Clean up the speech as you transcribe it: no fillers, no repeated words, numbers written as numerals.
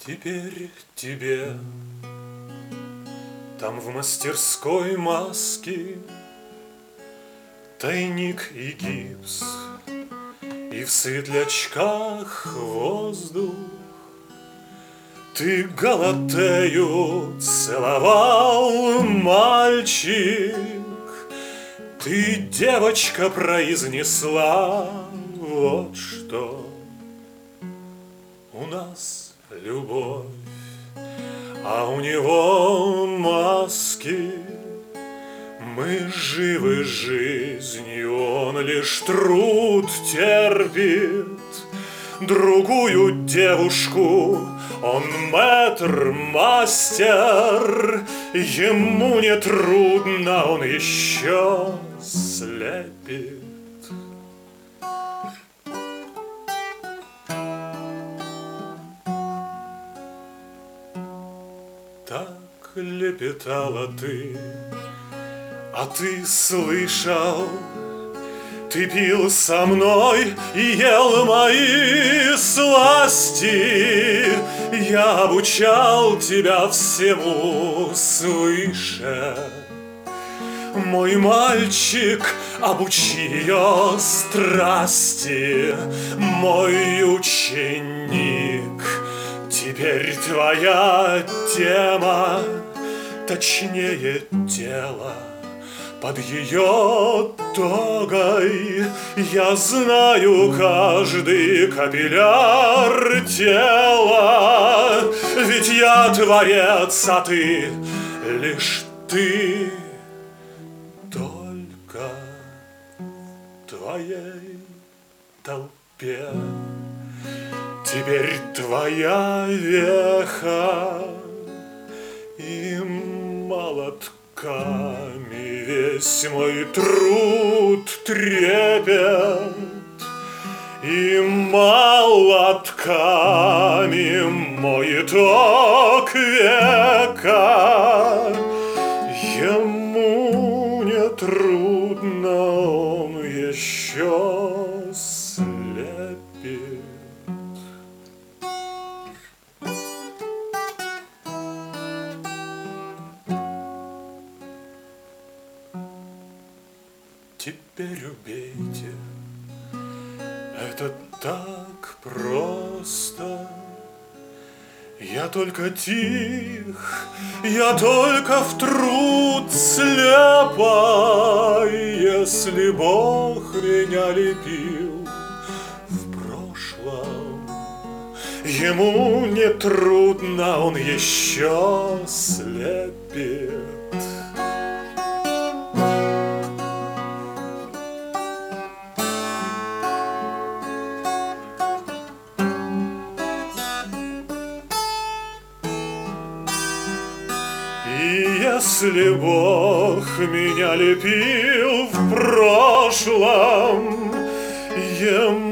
Теперь тебе там в мастерской маски тайник и гипс, и в светлячках воздух. Ты Галатею целовал, мальчик, ты, девочка, произнесла вот что: у нас любовь, а у него маски. Мы живы жизнью, он лишь труд терпит. Другую девушку он мэтр-мастер, ему не трудно, он еще слепит. Так лепетала ты, а ты слышал? Ты пил со мной и ел мои сласти. Я обучал тебя всему свыше. Мой мальчик, обучи ее страсти. Мой ученик, теперь твоя тема, точнее тело. Под ее тогой я знаю каждый капилляр тела. Ведь я творец, а ты лишь ты. Только в твоей толпе теперь твоя веха и молотками весь мой труд трепет, и молотками мой итог века. Ему не трудно, он еще слепит. Теперь убейте, это так просто. Я только тих, я только в труд слепа. Если Бог меня лепил в прошлом, ему не трудно, он еще слепит. И если Бог меня лепил в прошлом, ему